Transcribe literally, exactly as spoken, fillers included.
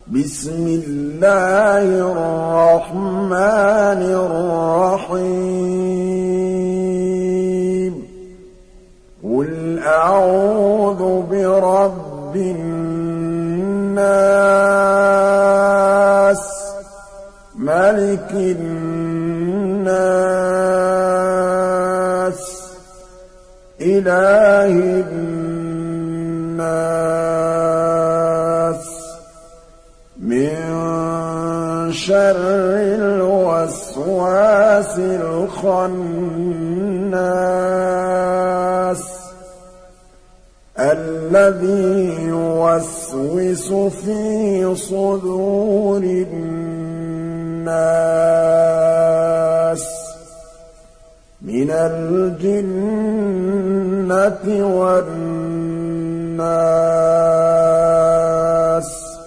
بسم الله الرحمن الرحيم قل أعوذ برب الناس ملك الناس إله الناس من شر الوسواس الخناس الذي يوسوس في صدور الناس من الجنة والناس